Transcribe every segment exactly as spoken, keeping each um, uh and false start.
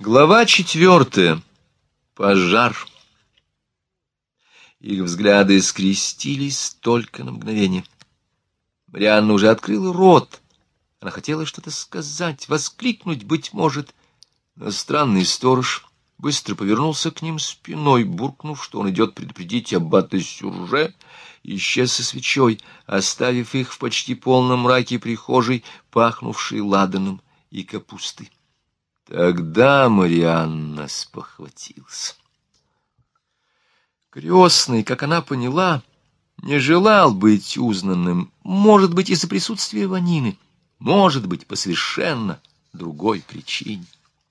Глава четвертая. Пожар. Их взгляды скрестились только на мгновение. Марианна уже открыла рот. Она хотела что-то сказать, воскликнуть, быть может. Но странный сторож быстро повернулся к ним спиной, буркнув, что он идет предупредить аббата Сюрже, исчез со свечой, оставив их в почти полном мраке прихожей, пахнувшей ладаном и капустой. Тогда Марианна спохватился. Крестный, как она поняла, не желал быть узнанным, может быть, из-за присутствия Ванины, может быть, по совершенно другой причине.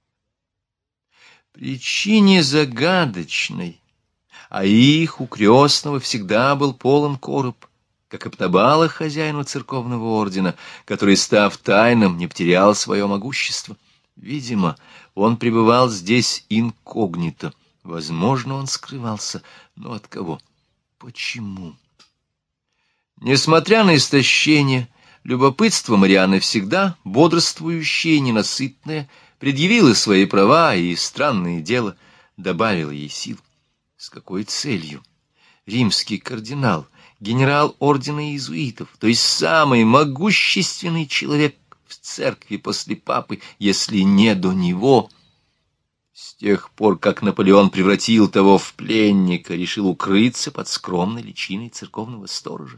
Причине загадочной, а их у крестного всегда был полон короб, как и подобало хозяину церковного ордена, который, став тайным, не потерял свое могущество. Видимо, он пребывал здесь инкогнито. Возможно, он скрывался. Но от кого? Почему? Несмотря на истощение, любопытство Марианны всегда бодрствующее и ненасытное, предъявило свои права и, странное дело, добавило ей сил. С какой целью? Римский кардинал, генерал ордена иезуитов, то есть самый могущественный человек в церкви после папы, если не до него. С тех пор, как Наполеон превратил того в пленника, решил укрыться под скромной личиной церковного сторожа.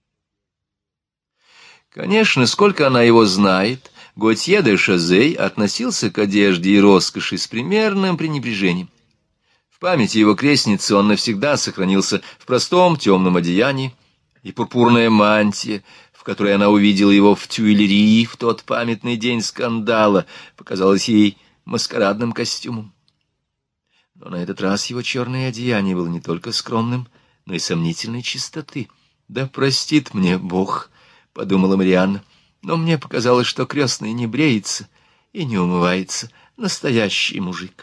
Конечно, сколько она его знает, Готье де Шазей относился к одежде и роскоши с примерным пренебрежением. В памяти его крестницы он навсегда сохранился в простом темном одеянии, и пурпурная мантия, в которой она увидела его в Тюильрии в тот памятный день скандала, показалась ей маскарадным костюмом. Но на этот раз его черное одеяние было не только скромным, но и сомнительной чистоты. «Да простит мне Бог», — подумала Марианна, — «но мне показалось, что крестный не бреется и не умывается, настоящий мужик».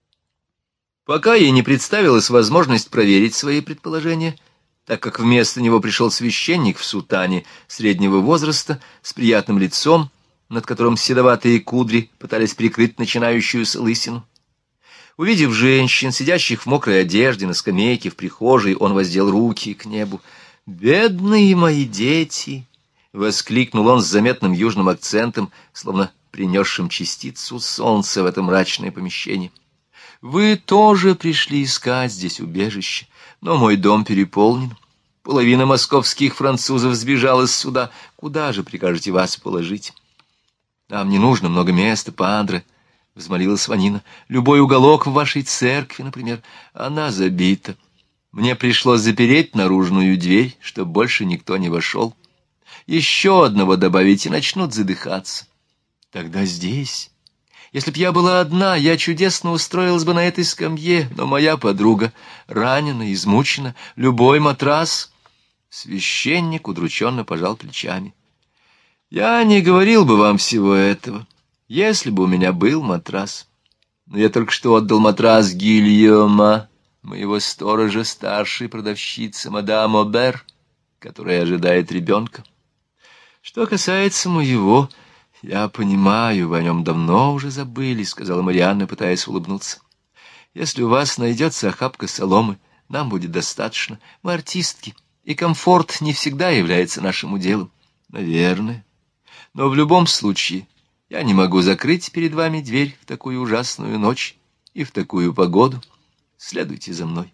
Пока ей не представилась возможность проверить свои предположения, так как вместо него пришел священник в сутане среднего возраста с приятным лицом, над которым седоватые кудри пытались прикрыть начинающуюся лысину. Увидев женщин, сидящих в мокрой одежде на скамейке в прихожей, он воздел руки к небу. «Бедные мои дети!» — воскликнул он с заметным южным акцентом, словно принесшим частицу солнца в это мрачное помещение. «Вы тоже пришли искать здесь убежище, но мой дом переполнен. Половина московских французов сбежала сюда. Куда же прикажете вас положить?» «Нам не нужно много места, падре», — взмолилась Ванина. «Любой уголок в вашей церкви, например, она забита. Мне пришлось запереть наружную дверь, чтобы больше никто не вошел. Еще одного добавить, и начнут задыхаться. Тогда здесь... Если б я была одна, я чудесно устроилась бы на этой скамье, но моя подруга ранена, измучена, любой матрас...» Священник удрученно пожал плечами. «Я не говорил бы вам всего этого, если бы у меня был матрас. Но я только что отдал матрас Гильома, моего сторожа, старшей продавщицы мадам Обер, которая ожидает ребенка. Что касается моего... «Я понимаю, вы о нем давно уже забыли», — сказала Марианна, пытаясь улыбнуться. «Если у вас найдется охапка соломы, нам будет достаточно. Мы артистки, и комфорт не всегда является нашим уделом». «Наверное. Но в любом случае я не могу закрыть перед вами дверь в такую ужасную ночь и в такую погоду. Следуйте за мной».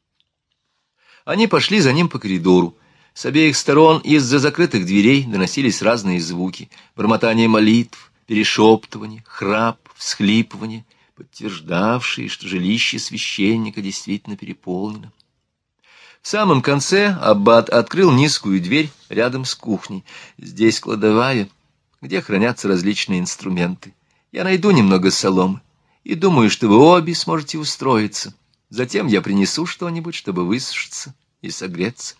Они пошли за ним по коридору. С обеих сторон из-за закрытых дверей доносились разные звуки: бормотание молитв, перешептывание, храп, всхлипывание, подтверждавшие, что жилище священника действительно переполнено. В самом конце аббат открыл низкую дверь рядом с кухней. «Здесь кладовая, где хранятся различные инструменты. Я найду немного соломы, и думаю, что вы обе сможете устроиться. Затем я принесу что-нибудь, чтобы высушиться и согреться».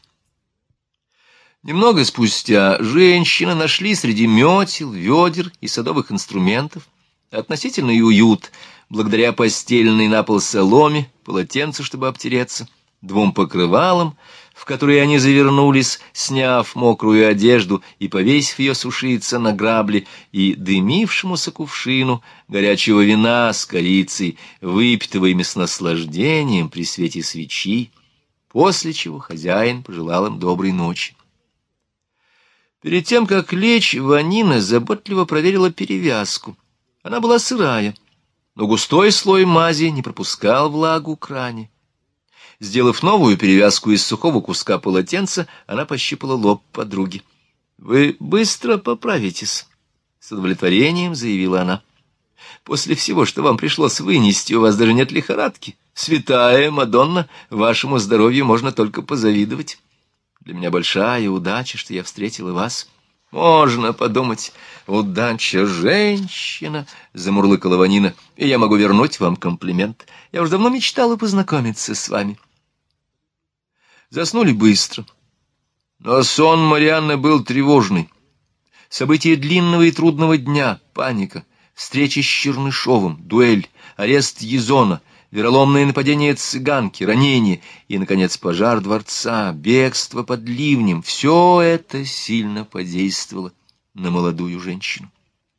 Немного спустя женщины нашли среди метел, ведер и садовых инструментов относительный уют, благодаря постеленной на пол соломе, полотенцу, чтобы обтереться, двум покрывалам, в который они завернулись, сняв мокрую одежду и повесив ее сушиться на грабли, и дымившемуся кувшину горячего вина с корицей, выпитого ими с наслаждением при свете свечи, после чего хозяин пожелал им доброй ночи. Перед тем, как лечь, Ванина заботливо проверила перевязку. Она была сырая, но густой слой мази не пропускал влагу к ране. Сделав новую перевязку из сухого куска полотенца, она пощипала лоб подруги. — Вы быстро поправитесь, — с удовлетворением заявила она. — После всего, что вам пришлось вынести, у вас даже нет лихорадки. Святая Мадонна, вашему здоровью можно только позавидовать. Для меня большая удача, что я встретила вас. — Можно подумать, удача женщина, — замурлыкала Ванина, — и я могу вернуть вам комплимент. Я уж давно мечтала познакомиться с вами. Заснули быстро. Но сон Марианны был тревожный. События длинного и трудного дня, паника, встреча с Чернышовым, дуэль, арест Язона, вероломное нападение цыганки, ранение и, наконец, пожар дворца, бегство под ливнем — все это сильно подействовало на молодую женщину.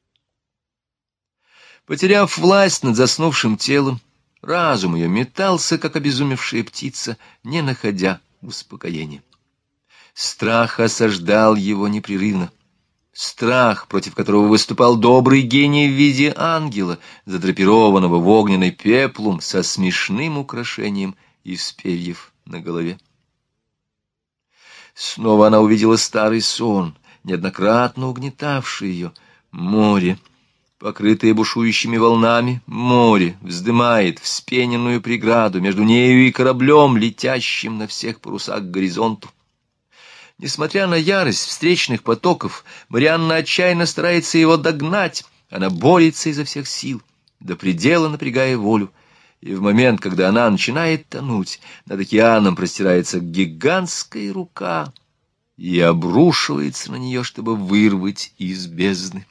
Потеряв власть над заснувшим телом, разум ее метался, как обезумевшая птица, не находя успокоения. Страх осаждал его непрерывно. Страх, против которого выступал добрый гений в виде ангела, задрапированного в огненный пеплум со смешным украшением из перьев на голове. Снова она увидела старый сон, неоднократно угнетавший ее. Море, покрытое бушующими волнами, море вздымает вспененную преграду между нею и кораблем, летящим на всех парусах к горизонту. Несмотря на ярость встречных потоков, Марианна отчаянно старается его догнать. Она борется изо всех сил, до предела напрягая волю. И в момент, когда она начинает тонуть, над океаном простирается гигантская рука и обрушивается на нее, чтобы вырвать из бездны.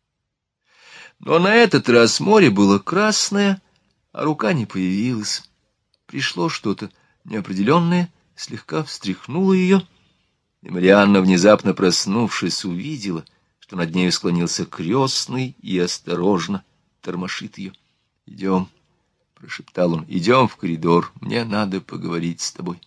Но на этот раз море было красное, а рука не появилась. Пришло что-то неопределенное, слегка встряхнуло ее, и Марианна, внезапно проснувшись, увидела, что над нею склонился крестный и осторожно тормошит ее. — Идем, — прошептал он, — идем в коридор, мне надо поговорить с тобой.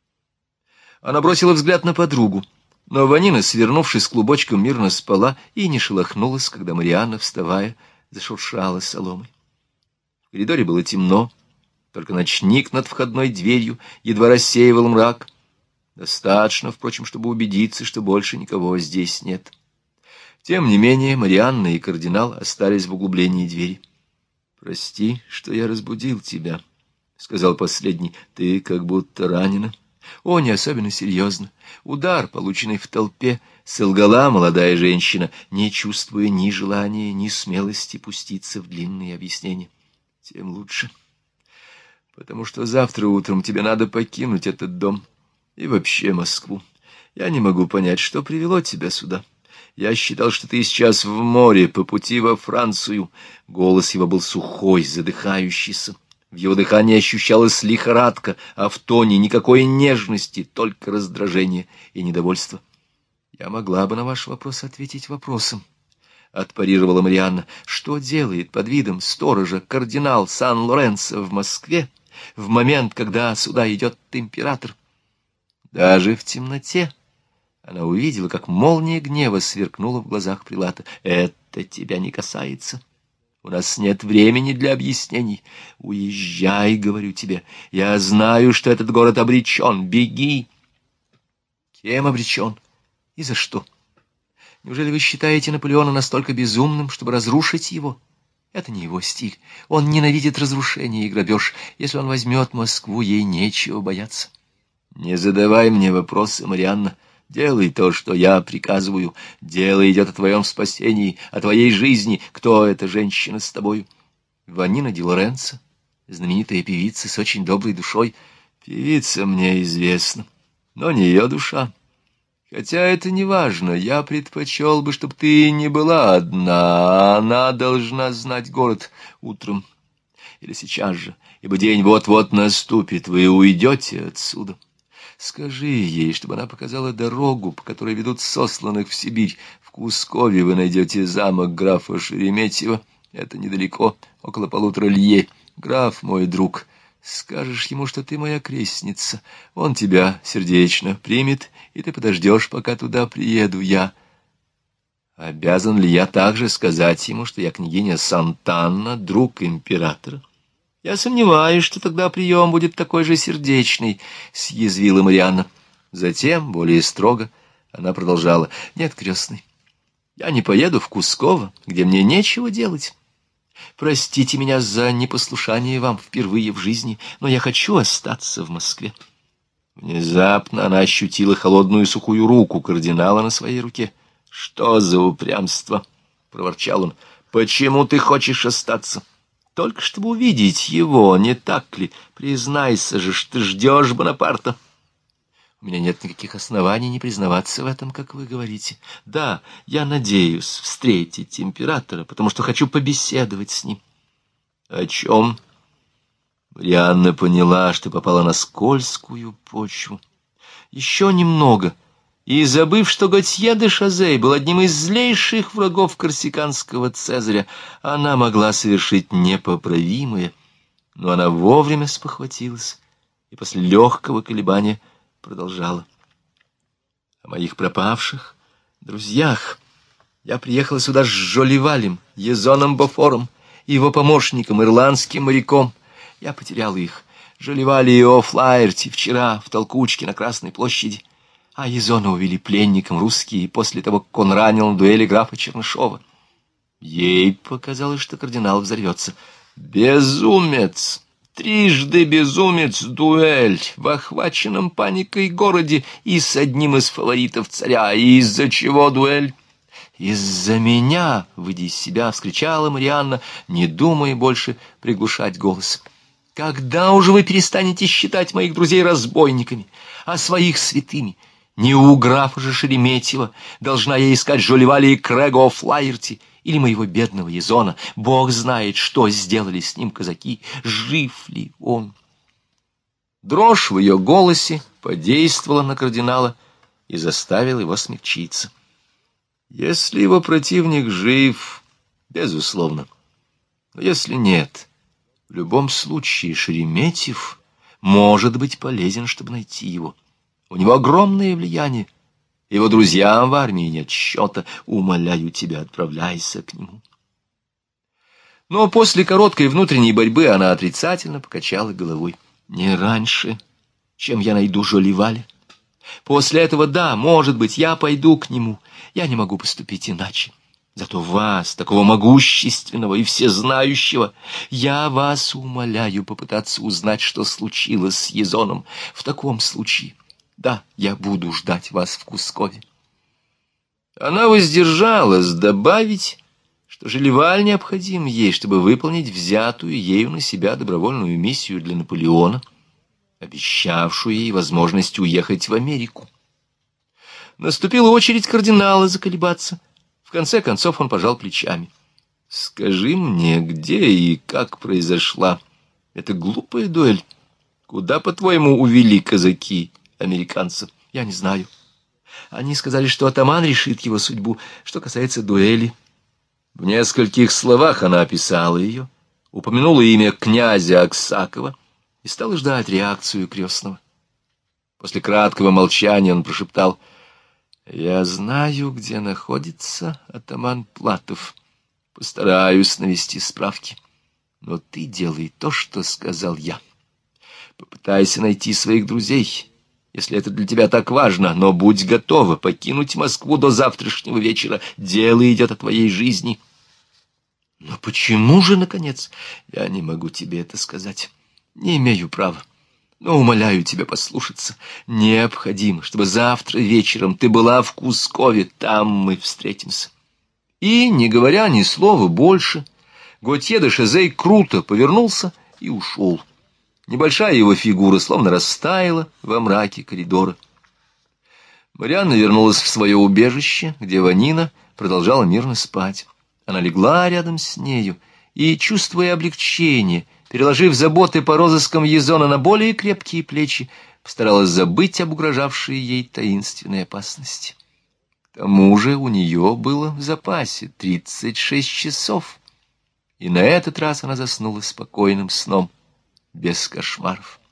Она бросила взгляд на подругу, но Ванина, свернувшись клубочком, мирно спала и не шелохнулась, когда Марианна, вставая, зашуршала соломой. В коридоре было темно, только ночник над входной дверью едва рассеивал мрак. Достаточно, впрочем, чтобы убедиться, что больше никого здесь нет. Тем не менее, Марианна и кардинал остались в углублении двери. — Прости, что я разбудил тебя, — сказал последний. — Ты как будто ранена. — О, не особенно серьезно. Удар, полученный в толпе, — солгала молодая женщина, не чувствуя ни желания, ни смелости пуститься в длинные объяснения. — Тем лучше. Потому что завтра утром тебе надо покинуть этот дом. И вообще Москву. Я не могу понять, что привело тебя сюда. Я считал, что ты сейчас в море, по пути во Францию. Голос его был сухой, задыхающийся. В его дыхании ощущалась лихорадка, а в тоне никакой нежности, только раздражение и недовольство. Я могла бы на ваш вопрос ответить вопросом, — отпарировала Марианна. Что делает под видом сторожа кардинал Сан-Лоренцо в Москве в момент, когда сюда идет император? Даже в темноте она увидела, как молния гнева сверкнула в глазах прилата. — Это тебя не касается. У нас нет времени для объяснений. Уезжай, говорю тебе. Я знаю, что этот город обречен. Беги. Кем обречен? И за что? Неужели вы считаете Наполеона настолько безумным, чтобы разрушить его? Это не его стиль. Он ненавидит разрушение и грабеж. Если он возьмет Москву, ей нечего бояться. Не задавай мне вопросы, Марианна. Делай то, что я приказываю. Дело идет о твоем спасении, о твоей жизни. Кто эта женщина с тобою? Ванина ди Лоренцо, знаменитая певица с очень доброй душой. Певица мне известна, но не ее душа. Хотя это не важно. Я предпочел бы, чтобы ты не была одна. Она должна знать город утром или сейчас же, ибо день вот-вот наступит. Вы уйдете отсюда. Скажи ей, чтобы она показала дорогу, по которой ведут сосланных в Сибирь. В Кускове вы найдете замок графа Шереметьева. Это недалеко, около полутора лье. Граф мой друг. Скажешь ему, что ты моя крестница. Он тебя сердечно примет, и ты подождешь, пока туда приеду я. Обязан ли я также сказать ему, что я княгиня Сантанна, друг императора? Я сомневаюсь, что тогда прием будет такой же сердечный, — съязвила Марианна. Затем, более строго, она продолжала. Нет, крестный, я не поеду в Кусково, где мне нечего делать. Простите меня за непослушание вам впервые в жизни, но я хочу остаться в Москве. Внезапно она ощутила холодную сухую руку кардинала на своей руке. — Что за упрямство? — проворчал он. — Почему ты хочешь остаться? Только чтобы увидеть его, не так ли? Признайся же, что ты ждешь Бонапарта. У меня нет никаких оснований не признаваться в этом, как вы говорите. Да, я надеюсь встретить императора, потому что хочу побеседовать с ним. О чем? Марианна поняла, что попала на скользкую почву. Еще немного, и, забыв, что Готье де Шазей был одним из злейших врагов корсиканского цезаря, она могла совершить непоправимое, но она вовремя спохватилась и после легкого колебания продолжала. О моих пропавших друзьях. Я приехала сюда с Жолливалем, Езоном Бофором и его помощником, ирландским моряком. Я потеряла их. Жолливали и О'Флаерти вчера в толкучке на Красной площади, а Езона увели пленником русские после того, как он ранил на дуэли графа Чернышова. Ей показалось, что кардинал взорвется. Безумец! Трижды безумец, дуэль в охваченном паникой городе и с одним из фаворитов царя. И из-за чего дуэль? Из-за меня, выйдя из себя, вскричала Марианна, не думая больше приглушать голос. Когда уже вы перестанете считать моих друзей разбойниками, а своих святыми? Не у графа же Шереметьева должна я искать Жолливаля и Крэга О'Флаерти, или моего бедного Езона. Бог знает, что сделали с ним казаки. Жив ли он? Дрожь в ее голосе подействовала на кардинала и заставила его смягчиться. Если его противник жив, безусловно. Но если нет, в любом случае Шереметьев может быть полезен, чтобы найти его. У него огромное влияние. Его друзьям в армии нет счета. Умоляю тебя, отправляйся к нему. Но после короткой внутренней борьбы она отрицательно покачала головой. Не раньше, чем я найду Жолливаля. После этого, да, может быть, я пойду к нему. Я не могу поступить иначе. Зато вас, такого могущественного и всезнающего, я вас умоляю попытаться узнать, что случилось с Езоном. В таком случае... Да, я буду ждать вас в Кускове. Она воздержалась добавить, что Жолливаль необходим ей, чтобы выполнить взятую ею на себя добровольную миссию для Наполеона, обещавшую ей возможность уехать в Америку. Наступила очередь кардинала заколебаться. В конце концов он пожал плечами. «Скажи мне, где и как произошла эта глупая дуэль? Куда, по-твоему, увели казаки американцев? Я не знаю. Они сказали, что атаман решит его судьбу. Что касается дуэли, в нескольких словах она описала ее, упомянула имя князя Аксакова и стала ждать реакцию крестного. После краткого молчания он прошептал: «Я знаю, где находится атаман Платов. Постараюсь навести справки. Но ты делай то, что сказал я. Попытайся найти своих друзей, если это для тебя так важно, но будь готова покинуть Москву до завтрашнего вечера. Дело идет о твоей жизни». «Но почему же, наконец?» «Я не могу тебе это сказать. Не имею права. Но умоляю тебя послушаться. Необходимо, чтобы завтра вечером ты была в Кускове. Там мы встретимся». И, не говоря ни слова больше, Готье де Шазей круто повернулся и ушел. Небольшая его фигура словно растаяла во мраке коридора. Марианна вернулась в свое убежище, где Ванина продолжала мирно спать. Она легла рядом с нею и, чувствуя облегчение, переложив заботы по розыскам Езона на более крепкие плечи, постаралась забыть об угрожавшей ей таинственной опасности. К тому же у нее было в запасе тридцать шесть часов, и на этот раз она заснула спокойным сном, без кошмаров.